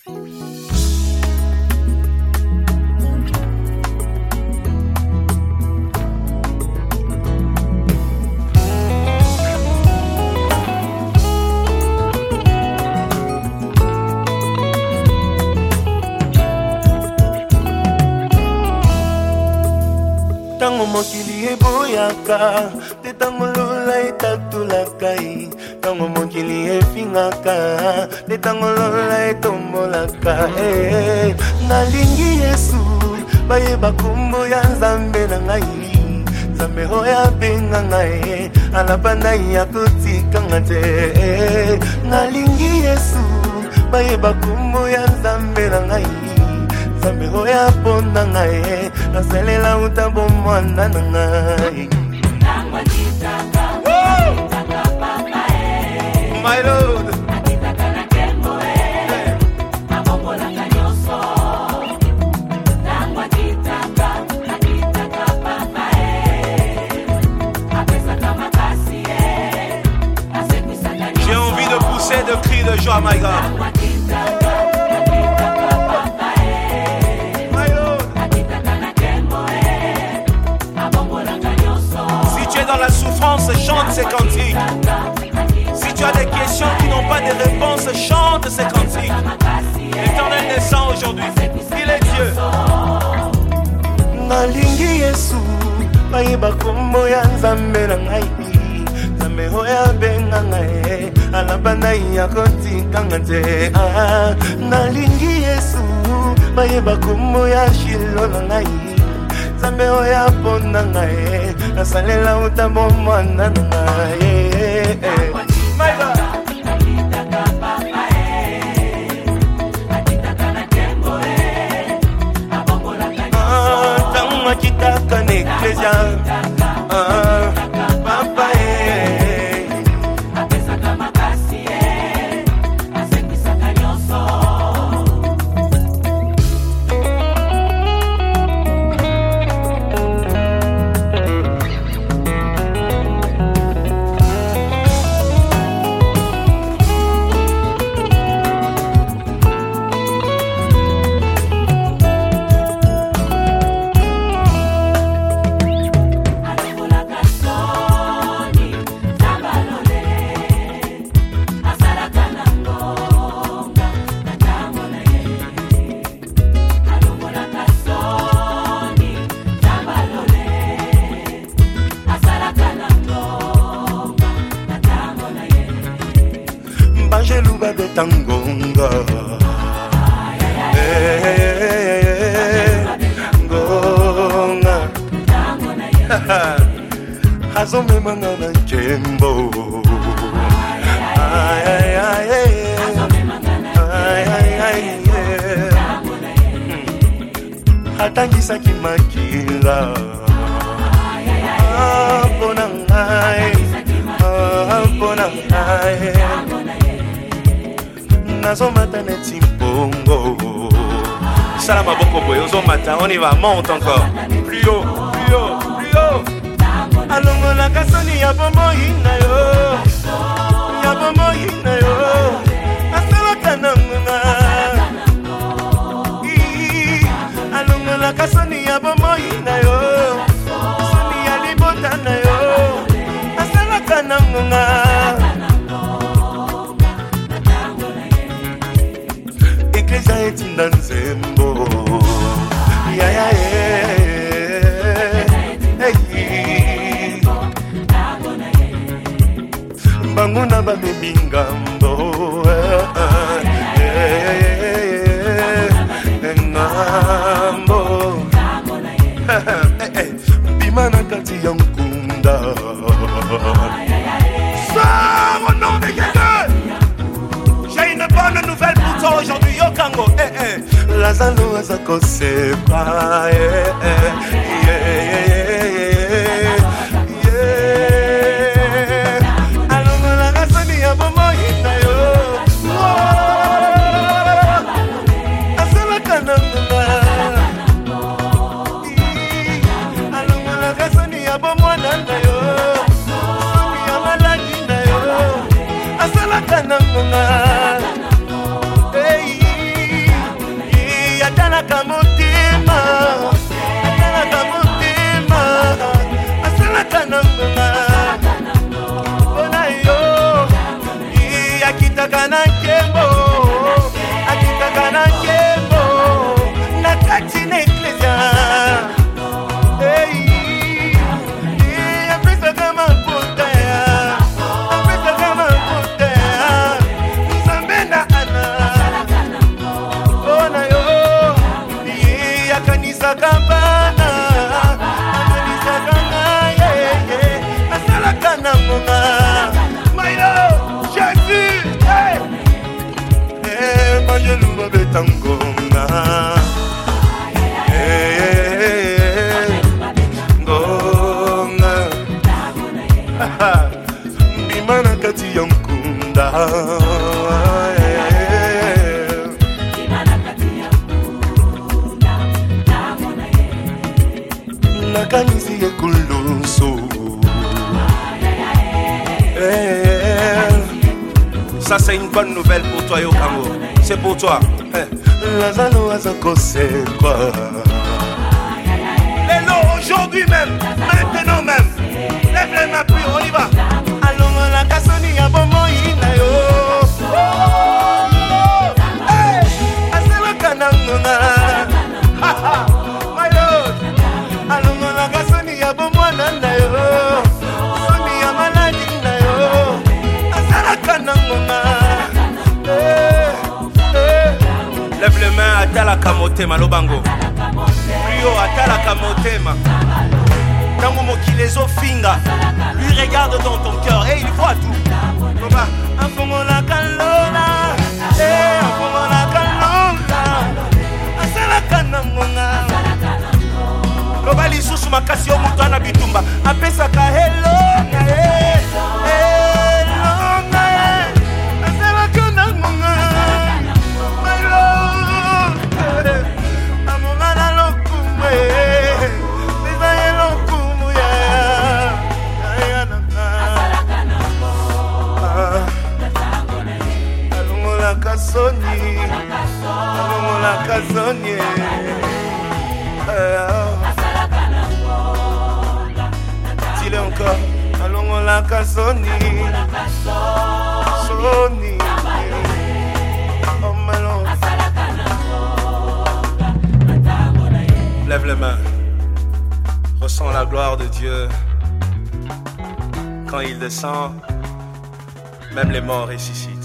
Tango mokili eboyaka, te tango lola etatulakai. Tango mokili efingaka, te tango lola etombolaka. Nalingi Yesu, bayeba kombo ya Nzambe na ngai. Nzambe oya benga ngai, alabanda ya kotika ngate. Nalingi Yesu, bayeba kombo ya Nzambe na ngai. Nzambe oya ponda ngai, nasalela utambo mwana na ngai. My Lord, j'ai envie de pousser de cris de joie, my God. Dans la souffrance, chante ces cantiques. Si tu as des questions qui n'ont pas de réponse, chante ces cantiques. L'Éternel descend aujourd'hui. Il est Dieu. Nalingi Yesu, bayeba kombo ya Nzambe na ngai. Nzambe oya benga ngai, alabanda ya kotika ngate. Nalingi Yesu, bayeba kombo ya Shilo na ngai. Nzambe oya ponda ngai, nasalela utambo mwana na ngai. My God. Tango kitaka na eklesia, papa apesaka makasi asekwisaka nyonso. Banjeluba betangonga, ngonga, hazome mangana njembo, hatangisa kimakila, pona ngai, pona ngai. Nazomata neti mbongo. Salama boko boy, ozomata, on y va, monte encore. Plus haut, plus haut, plus haut. Alongo na kasoni ya bomo hina yo. Ya bomo hina yo. Asala kananga. Alongo na kasoni ya bomo hina yo. Soni ya libota na yo. Asala kananga. Eklesia etinda nzembo. Ya ya Banguna babebi ngambo. Ngambo. Bima na kati ya nkunda. Sors au nom de Jésus. J'ai une bonne nouvelle pour toi aujourd'hui, Yokango. Lazalo azako sepa. Alongo la kasoni ya bomo hina yo. Asala kananga. Alongo la kasoni ya bomo nanda yo. Somi ya maladi na yo. Asala kananga. Hey. kobeta ngonga ngonga mbima na kati ya nkunda nakanisi ekuluso. Ça c'est une bonne nouvelle pour toi Yokambo. C'est pour toi. Lazalo azako c'est quoi? Lélo, aujourd'hui même, maintenant même. Lève les mains puis on y va. Allons la kasoni ya bomo ina yo. Asela kananga. My Lord. Allons la kasoni ya bomo nana yo. Soni ya maladi na yo. Asela kananga. Lève les mains à Talaka Motema, Lobango. Rio à Talaka Motema. Tango Mokilezo Finga. Lui regarde dans ton cœur et il voit tout. Baba, afongo la kalola. Afongo la kalola. Asala kanangonga. Loba lisusu makasi omutana bitumba. Apesaka hello. Kasoni dis-le encore. Allons la kasoni Soni Oh malon. Lève les mains. Ressens la gloire de Dieu. Quand il descend, même les morts ressuscitent.